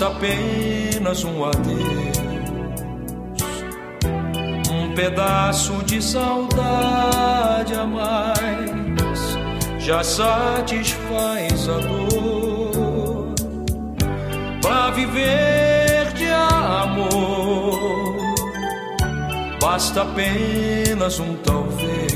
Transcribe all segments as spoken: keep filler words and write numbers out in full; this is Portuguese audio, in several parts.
Basta apenas um adeus, um pedaço de saudade a mais já satisfaz a dor. Pra viver de amor basta apenas um talvez,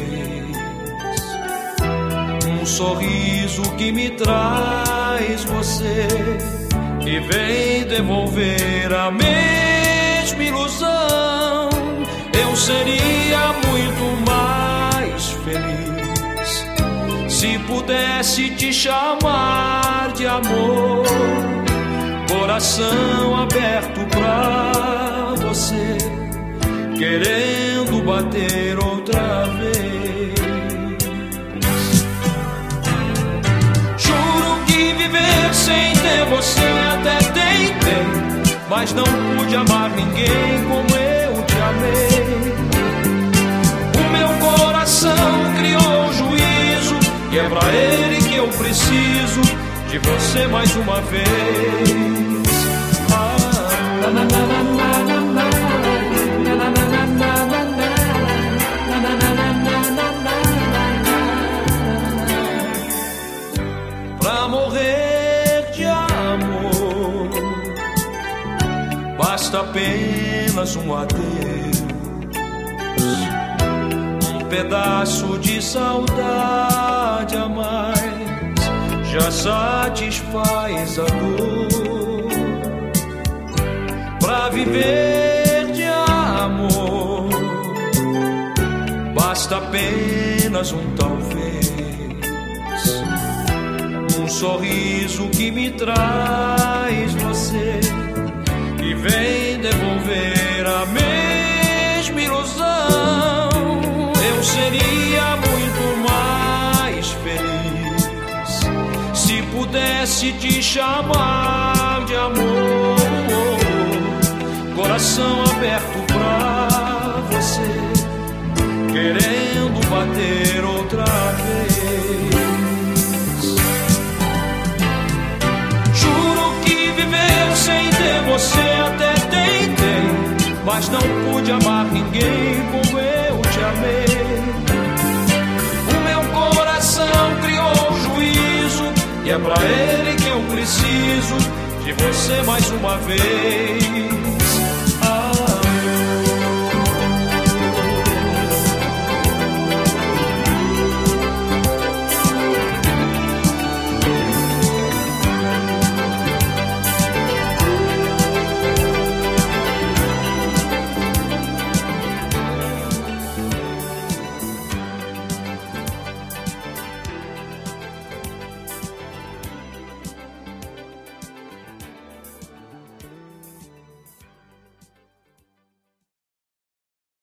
um sorriso que me traz você e vem devolver a mesma ilusão. Eu seria muito mais feliz se pudesse te chamar de amor, coração aberto pra você, querendo bater outra vez. Juro que viver sem ter você até tentei, mas não pude amar ninguém como eu te amei. O meu coração criou juízo e é pra ele que eu preciso de você mais uma vez. Ah, na, na, na, na, na, na. Pra morrer de amor basta apenas um adeus, um pedaço de saudade a mais já satisfaz a dor. Pra viver de amor basta apenas um talvez, um sorriso que me traz você e vem devolver a mesma ilusão. Eu seria muito mais feliz se pudesse te chamar de amor, coração aberto pra você, querendo bater outra vez. Juro que viver sem ter você até tentei, mas não pude amar ninguém como eu te amei. O meu coração criou juízo e é pra ele que eu preciso de você mais uma vez.